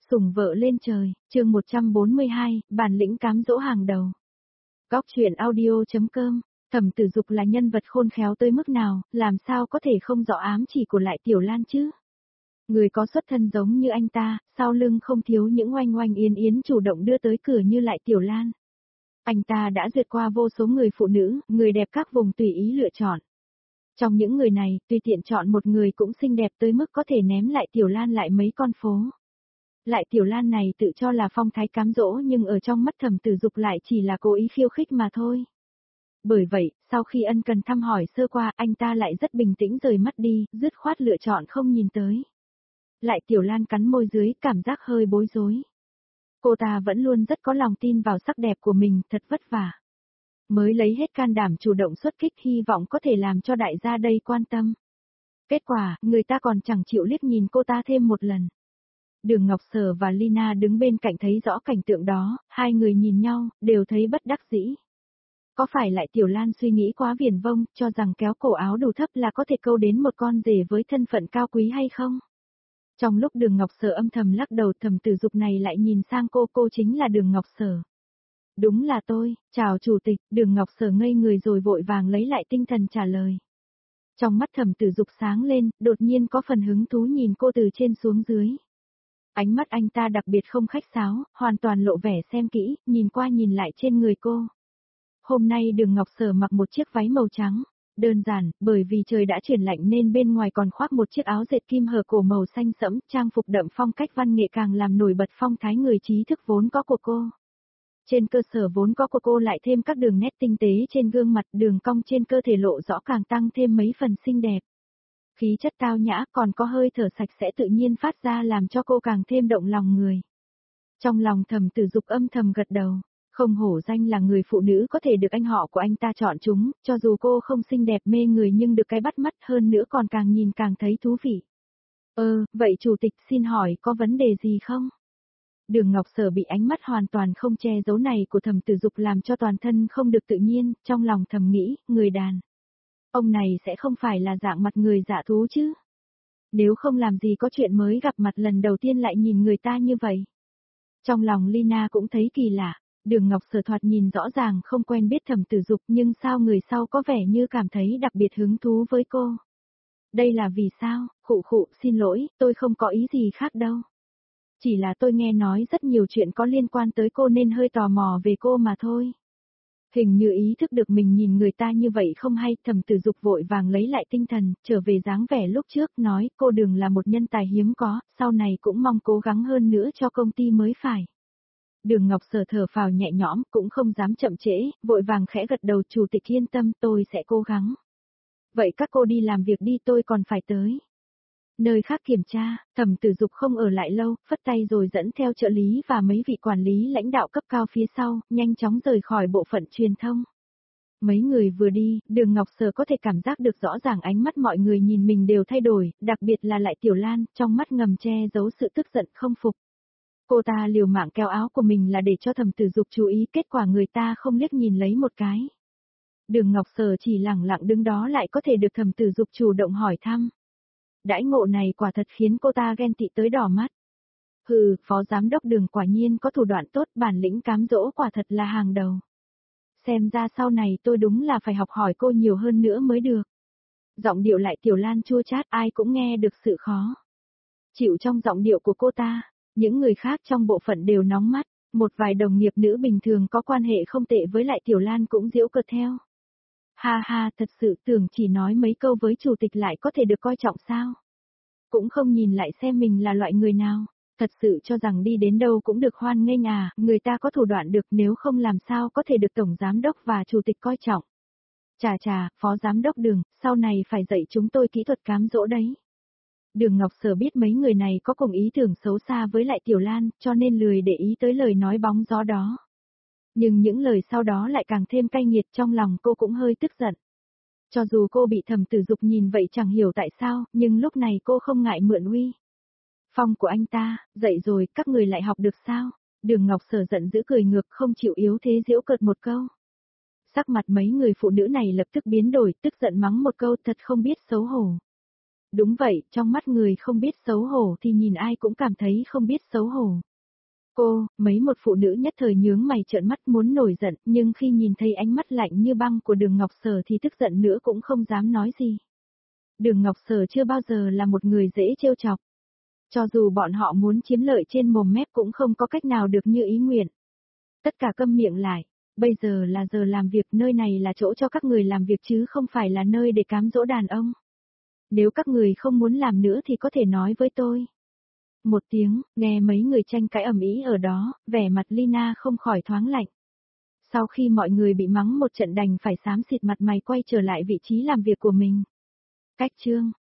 Sủng vợ lên trời, chương 142, bản lĩnh cám dỗ hàng đầu. Góc truyện audio.com, Thẩm Tử Dục là nhân vật khôn khéo tới mức nào, làm sao có thể không rõ ám chỉ của Lại Tiểu Lan chứ? Người có xuất thân giống như anh ta, sau lưng không thiếu những oanh oanh yến yến chủ động đưa tới cửa như Lại Tiểu Lan. Anh ta đã duyệt qua vô số người phụ nữ, người đẹp các vùng tùy ý lựa chọn. Trong những người này, tùy tiện chọn một người cũng xinh đẹp tới mức có thể ném Lại Tiểu Lan lại mấy con phố. Lại Tiểu Lan này tự cho là phong thái cám dỗ nhưng ở trong mắt Thẩm Tử Dục lại chỉ là cố ý khiêu khích mà thôi. Bởi vậy, sau khi ân cần thăm hỏi sơ qua, anh ta lại rất bình tĩnh rời mắt đi, dứt khoát lựa chọn không nhìn tới. Lại Tiểu Lan cắn môi dưới, cảm giác hơi bối rối. Cô ta vẫn luôn rất có lòng tin vào sắc đẹp của mình, thật vất vả. Mới lấy hết can đảm chủ động xuất kích, hy vọng có thể làm cho đại gia đây quan tâm. Kết quả, người ta còn chẳng chịu liếc nhìn cô ta thêm một lần. Đường Ngọc Sở và Lina đứng bên cạnh thấy rõ cảnh tượng đó, hai người nhìn nhau, đều thấy bất đắc dĩ. Có phải Lại Tiểu Lan suy nghĩ quá viển vông, cho rằng kéo cổ áo đủ thấp là có thể câu đến một con rể với thân phận cao quý hay không? Trong lúc Đường Ngọc Sở âm thầm lắc đầu, Thẩm Tử Dục này lại nhìn sang cô chính là Đường Ngọc Sở. Đúng là tôi, chào chủ tịch. Đường Ngọc Sở ngây người rồi vội vàng lấy lại tinh thần trả lời. Trong mắt Thẩm Tử Dục sáng lên, đột nhiên có phần hứng thú nhìn cô từ trên xuống dưới. Ánh mắt anh ta đặc biệt không khách sáo, hoàn toàn lộ vẻ xem kỹ, nhìn qua nhìn lại trên người cô. Hôm nay Đường Ngọc Sở mặc một chiếc váy màu trắng, đơn giản, bởi vì trời đã chuyển lạnh nên bên ngoài còn khoác một chiếc áo dệt kim hở cổ màu xanh sẫm, trang phục đậm phong cách văn nghệ càng làm nổi bật phong thái người trí thức vốn có của cô. Trên cơ sở vốn có của cô lại thêm các đường nét tinh tế trên gương mặt, đường cong trên cơ thể lộ rõ càng tăng thêm mấy phần xinh đẹp. Khí chất tao nhã còn có hơi thở sạch sẽ tự nhiên phát ra làm cho cô càng thêm động lòng người. Trong lòng Thẩm Tử Dục âm thầm gật đầu, không hổ danh là người phụ nữ có thể được anh họ của anh ta chọn chúng, cho dù cô không xinh đẹp mê người nhưng được cái bắt mắt hơn nữa còn càng nhìn càng thấy thú vị. Vậy chủ tịch xin hỏi có vấn đề gì không? Đường Ngọc Sở bị ánh mắt hoàn toàn không che giấu này của Thẩm Tử Dục làm cho toàn thân không được tự nhiên, trong lòng thầm nghĩ, người đàn ông này sẽ không phải là dạng mặt người dạ thú chứ? Nếu không làm gì có chuyện mới gặp mặt lần đầu tiên lại nhìn người ta như vậy. Trong lòng Lina cũng thấy kỳ lạ, Đường Ngọc Sở thoạt nhìn rõ ràng không quen biết Thẩm Tử Dục nhưng sao người sau có vẻ như cảm thấy đặc biệt hứng thú với cô. Đây là vì sao? Khụ, xin lỗi, tôi không có ý gì khác đâu. Chỉ là tôi nghe nói rất nhiều chuyện có liên quan tới cô nên hơi tò mò về cô mà thôi. Hình như ý thức được mình nhìn người ta như vậy không hay, Thẩm Tử Dục vội vàng lấy lại tinh thần, trở về dáng vẻ lúc trước, nói cô Đường là một nhân tài hiếm có, sau này cũng mong cố gắng hơn nữa cho công ty mới phải. Đường Ngọc Sở thở phào nhẹ nhõm, cũng không dám chậm trễ, vội vàng khẽ gật đầu, chủ tịch yên tâm, tôi sẽ cố gắng. Vậy các cô đi làm việc đi, tôi còn phải tới. Nơi khác kiểm tra, Thẩm Tử Dục không ở lại lâu, phất tay rồi dẫn theo trợ lý và mấy vị quản lý lãnh đạo cấp cao phía sau, nhanh chóng rời khỏi bộ phận truyền thông. Mấy người vừa đi, Đường Ngọc Sở có thể cảm giác được rõ ràng ánh mắt mọi người nhìn mình đều thay đổi, đặc biệt là Lại Tiểu Lan, trong mắt ngầm che giấu sự tức giận không phục. Cô ta liều mạng kéo áo của mình là để cho Thẩm Tử Dục chú ý, kết quả người ta không liếc nhìn lấy một cái. Đường Ngọc Sở chỉ lẳng lặng đứng đó lại có thể được Thẩm Tử Dục chủ động hỏi thăm. Đãi ngộ này quả thật khiến cô ta ghen tị tới đỏ mắt. Phó giám đốc Đường quả nhiên có thủ đoạn tốt, bản lĩnh cám dỗ quả thật là hàng đầu. Xem ra sau này tôi đúng là phải học hỏi cô nhiều hơn nữa mới được. Giọng điệu Lại Tiểu Lan chua chát, ai cũng nghe được sự khó chịu trong giọng điệu của cô ta. Những người khác trong bộ phận đều nóng mắt, một vài đồng nghiệp nữ bình thường có quan hệ không tệ với Lại Tiểu Lan cũng giễu cợt theo. Ha, thật sự tưởng chỉ nói mấy câu với chủ tịch lại có thể được coi trọng sao? Cũng không nhìn lại xem mình là loại người nào, thật sự cho rằng đi đến đâu cũng được hoan nghênh à, người ta có thủ đoạn được, nếu không làm sao có thể được tổng giám đốc và chủ tịch coi trọng. Chà, phó giám đốc Đường, sau này phải dạy chúng tôi kỹ thuật cám dỗ đấy. Đường Ngọc Sở biết mấy người này có cùng ý tưởng xấu xa với Lại Tiểu Lan, cho nên lười để ý tới lời nói bóng gió đó. Nhưng những lời sau đó lại càng thêm cay nghiệt, trong lòng cô cũng hơi tức giận. Cho dù cô bị Thẩm Tử Dục nhìn vậy chẳng hiểu tại sao, nhưng lúc này cô không ngại mượn uy phong của anh ta, dậy rồi, các người lại học được sao? Đường Ngọc Sở giận dữ cười ngược, không chịu yếu thế giễu cợt một câu. Sắc mặt mấy người phụ nữ này lập tức biến đổi, tức giận mắng một câu, thật không biết xấu hổ. Đúng vậy, trong mắt người không biết xấu hổ thì nhìn ai cũng cảm thấy không biết xấu hổ. Cô, mấy một phụ nữ nhất thời nhướng mày trợn mắt muốn nổi giận, nhưng khi nhìn thấy ánh mắt lạnh như băng của Đường Ngọc Sở thì tức giận nữa cũng không dám nói gì. Đường Ngọc Sở chưa bao giờ là một người dễ trêu chọc. Cho dù bọn họ muốn chiếm lợi trên mồm mép cũng không có cách nào được như ý nguyện. Tất cả câm miệng lại, bây giờ là giờ làm việc, nơi này là chỗ cho các người làm việc chứ không phải là nơi để cám dỗ đàn ông. Nếu các người không muốn làm nữa thì có thể nói với tôi. Một tiếng, nghe mấy người tranh cãi ầm ĩ ở đó, vẻ mặt Lina không khỏi thoáng lạnh. Sau khi mọi người bị mắng một trận đành phải xám xịt mặt mày quay trở lại vị trí làm việc của mình. Cách chương